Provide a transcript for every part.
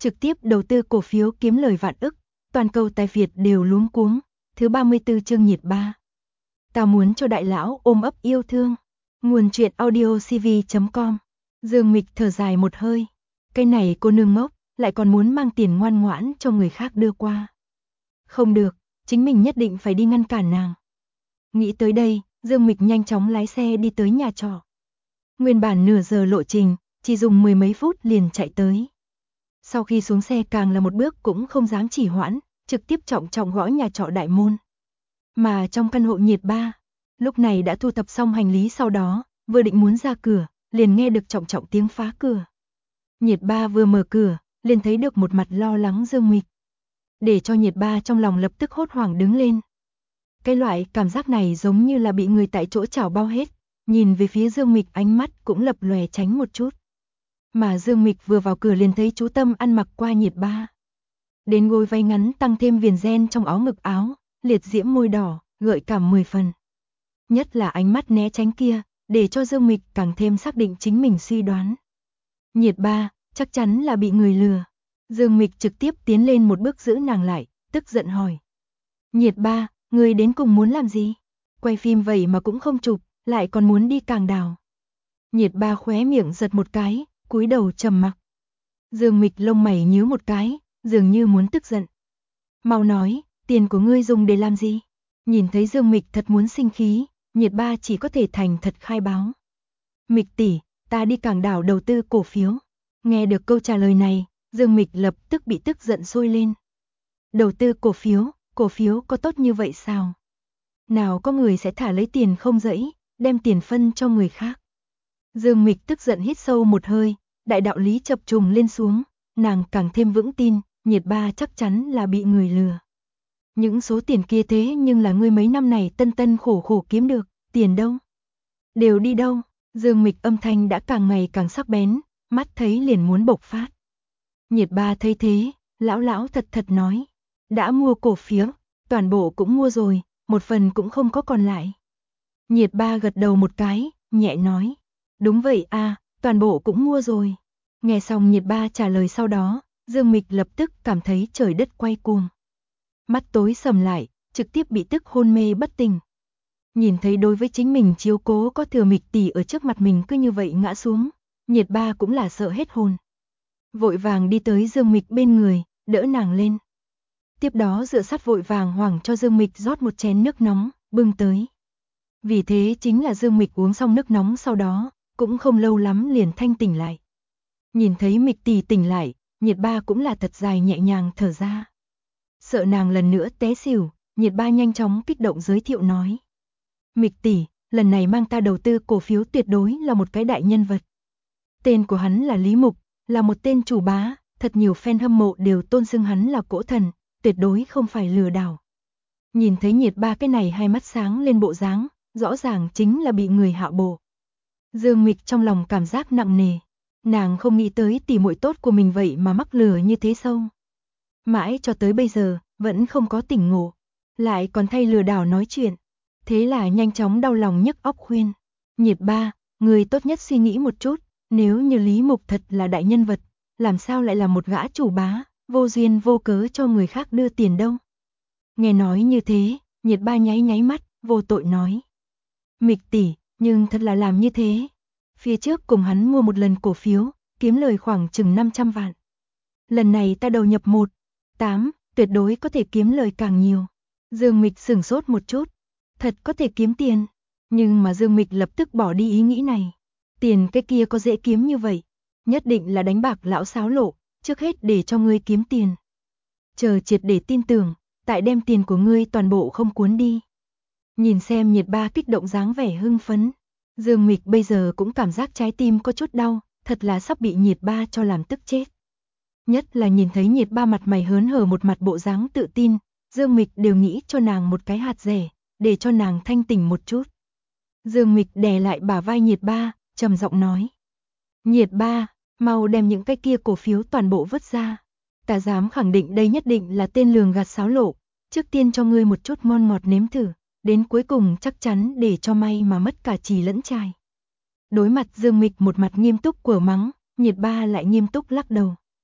trực tiếp đầu tư cổ phiếu kiếm lời vạn ức, toàn cầu tài Việt đều luống cuống. Thứ 34 chương nhiệt ba. Tao muốn cho đại lão ôm ấp yêu thương. Nguồn truyện audio cv.com. Dương Mịch thở dài một hơi. Cái này cô nương ngốc, lại còn muốn mang tiền ngoan ngoãn cho người khác đưa qua. Không được, chính mình nhất định phải đi ngăn cản nàng. Nghĩ tới đây, Dương Mịch nhanh chóng lái xe đi tới nhà trọ. Nguyên bản nửa giờ lộ trình, chỉ dùng 10 mấy phút liền chạy tới. Sau khi xuống xe càng là một bước cũng không dám trì hoãn, trực tiếp trọng trọng gõ nhà trọ đại môn. Mà trong căn hộ nhiệt ba, lúc này đã thu thập xong hành lý, sau đó, vừa định muốn ra cửa, liền nghe được trọng trọng tiếng phá cửa. Nhiệt ba vừa mở cửa, liền thấy được một mặt lo lắng Dương Mịch. Để cho nhiệt ba trong lòng lập tức hốt hoảng đứng lên. Cái loại cảm giác này giống như là bị người tại chỗ chảo bao hết, nhìn về phía Dương Mịch ánh mắt cũng lập lòe tránh một chút. Mà Dương Mịch vừa vào cửa liền thấy chú Tâm ăn mặc qua nhiệt ba. Đến gối váy ngắn tăng thêm viền ren trong áo ngực áo, liệt diễm môi đỏ, gợi cảm 10 phần. Nhất là ánh mắt né tránh kia, để cho Dương Mịch càng thêm xác định chính mình suy đoán. Nhiệt ba, chắc chắn là bị người lừa. Dương Mịch trực tiếp tiến lên một bước giữ nàng lại, tức giận hỏi. Nhiệt ba, người đến cùng muốn làm gì? Quay phim vậy mà cũng không chụp, lại còn muốn đi Càng Đào. Nhiệt ba khóe miệng giật một cái, cúi đầu trầm mặc. Dương Mịch lông mày nhíu một cái, dường như muốn tức giận. Mau nói, tiền của ngươi dùng để làm gì? Nhìn thấy Dương Mịch thật muốn sinh khí, nhiệt ba chỉ có thể thành thật khai báo. Mịch tỷ, ta đi Càng Đào đầu tư cổ phiếu. Nghe được câu trả lời này, Dương Mịch lập tức bị tức giận sôi lên. Đầu tư cổ phiếu có tốt như vậy sao? Nào có người sẽ thả lấy tiền không dẫy, đem tiền phân cho người khác. Dương Mịch tức giận hít sâu một hơi, đại đạo lý chập trùng lên xuống, nàng càng thêm vững tin, nhiệt ba chắc chắn là bị người lừa. Những số tiền kia thế nhưng là ngươi mấy năm này tân tân khổ khổ kiếm được, tiền đâu? Đều đi đâu? Dương Mịch âm thanh đã càng ngày càng sắc bén, mắt thấy liền muốn bộc phát. Nhiệt ba thấy thế, lão thật thật nói, đã mua cổ phiếu, toàn bộ cũng mua rồi, một phần cũng không có còn lại. Nhiệt ba gật đầu một cái, nhẹ nói, đúng vậy à, toàn bộ cũng mua rồi. Nghe xong nhiệt ba trả lời sau đó, Dương Mịch lập tức cảm thấy trời đất quay cuồng. Mắt tối sầm lại, trực tiếp bị tức hôn mê bất tỉnh. Nhìn thấy đối với chính mình chiếu cố có thừa Mịch tỷ ở trước mặt mình cứ như vậy ngã xuống, nhiệt ba cũng là sợ hết hồn. Vội vàng đi tới Dương Mịch bên người, đỡ nàng lên. Tiếp đó dựa sát vội vàng hoảng cho Dương Mịch rót một chén nước nóng, bưng tới. Vì thế chính là Dương Mịch uống xong nước nóng sau đó, cũng không lâu lắm liền thanh tỉnh lại. Nhìn thấy Mịch tỷ tỉnh lại, nhiệt ba cũng là thật dài nhẹ nhàng thở ra. Sợ nàng lần nữa té xỉu, nhiệt ba nhanh chóng kích động giới thiệu nói. Mịch tỷ, lần này mang ta đầu tư cổ phiếu tuyệt đối là một cái đại nhân vật. Tên của hắn là Lý Mục, là một tên chủ bá, thật nhiều fan hâm mộ đều tôn xưng hắn là cỗ thần, tuyệt đối không phải lừa đảo. Nhìn thấy nhiệt ba cái này hai mắt sáng lên bộ dáng, rõ ràng chính là bị người hạ bổ. Dương Mịch trong lòng cảm giác nặng nề, nàng không nghĩ tới tỷ muội tốt của mình vậy mà mắc lừa như thế sâu. Mãi cho tới bây giờ, vẫn không có tỉnh ngộ, lại còn thay lừa đảo nói chuyện. Thế là nhanh chóng đau lòng nhức óc khuyên. Nhiệt ba, người tốt nhất suy nghĩ một chút, nếu như Lý Mục thật là đại nhân vật, làm sao lại là một gã chủ bá, vô duyên vô cớ cho người khác đưa tiền đâu. Nghe nói như thế, nhiệt ba nháy nháy mắt, vô tội nói. Mịch tỷ, nhưng thật là làm như thế. Phía trước cùng hắn mua một lần cổ phiếu, kiếm lời khoảng chừng 500 vạn. Lần này ta đầu nhập 1,8, tuyệt đối có thể kiếm lời càng nhiều. Dương Mịch sửng sốt một chút, thật có thể kiếm tiền. Nhưng mà Dương Mịch lập tức bỏ đi ý nghĩ này. Tiền cái kia có dễ kiếm như vậy, nhất định là đánh bạc lão xáo lộ, trước hết để cho ngươi kiếm tiền. Chờ triệt để tin tưởng, tại đem tiền của ngươi toàn bộ không cuốn đi. Nhìn xem nhiệt ba kích động dáng vẻ hưng phấn, Dương Mịch bây giờ cũng cảm giác trái tim có chút đau, thật là sắp bị nhiệt ba cho làm tức chết. Nhất là nhìn thấy nhiệt ba mặt mày hớn hở một mặt bộ dáng tự tin, Dương Mịch đều nghĩ cho nàng một cái hạt rẻ, để cho nàng thanh tỉnh một chút. Dương Mịch đè lại bả vai nhiệt ba, trầm giọng nói. Nhiệt ba, mau đem những cái kia cổ phiếu toàn bộ vứt ra. Ta dám khẳng định đây nhất định là tên lường gạt xáo lộ, trước tiên cho ngươi một chút ngon ngọt nếm thử, đến cuối cùng chắc chắn để cho may mà mất cả chì lẫn chài. Đối mặt Dương Mịch một mặt nghiêm túc của mắng, nhiệt ba lại nghiêm túc lắc đầu.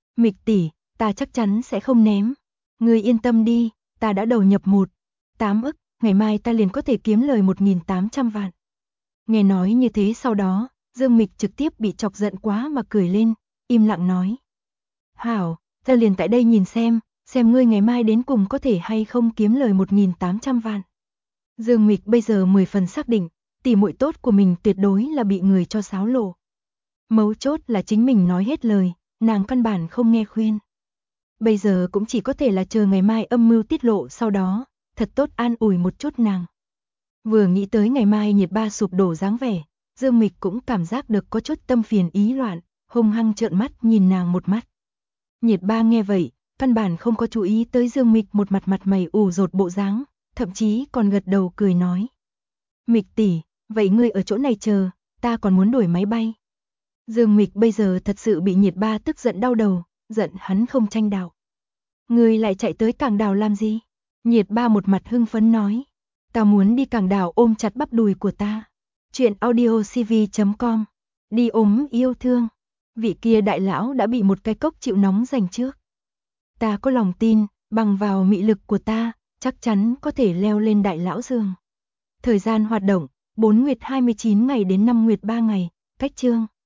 Mịch tỷ, ta chắc chắn sẽ không ném. Ngươi yên tâm đi, ta đã đầu nhập 8 ức, ngày mai ta liền có thể kiếm lời 1.800 vạn. Nghe nói như thế sau đó, Dương Mịch trực tiếp bị chọc giận quá mà cười lên, im lặng nói. Hảo, ta liền tại đây nhìn xem ngươi ngày mai đến cùng có thể hay không kiếm lời 1.800 vạn. Dương Mịch bây giờ 10 phần xác định, tỷ muội tốt của mình tuyệt đối là bị người cho xáo lộ. Mấu chốt là chính mình nói hết lời, nàng căn bản không nghe khuyên. Bây giờ cũng chỉ có thể là chờ ngày mai âm mưu tiết lộ sau đó, thật tốt an ủi một chút nàng. Vừa nghĩ tới ngày mai nhiệt ba sụp đổ dáng vẻ, Dương Mịch cũng cảm giác được có chút tâm phiền ý loạn, hung hăng trợn mắt nhìn nàng một mắt. Nhiệt ba nghe vậy, căn bản không có chú ý tới Dương Mịch một mặt mày ủ rột bộ dáng, thậm chí còn gật đầu cười nói. Mịch tỷ, vậy ngươi ở chỗ này chờ, ta còn muốn đuổi máy bay. Dương Mịch bây giờ thật sự bị nhiệt ba tức giận đau đầu, giận hắn không tranh đạo. Ngươi lại chạy tới Cảng Đào làm gì? Nhiệt ba một mặt hưng phấn nói. Ta muốn đi Cảng Đào ôm chặt bắp đùi của ta. Chuyện audiocv.com. Đi ôm yêu thương. Vị kia đại lão đã bị một cái cốc chịu nóng giành trước. Ta có lòng tin, bằng vào mị lực của ta, chắc chắn có thể leo lên đại lão giường. Thời gian hoạt động, 4 nguyệt 29 ngày đến 5 nguyệt 3 ngày, cách chương.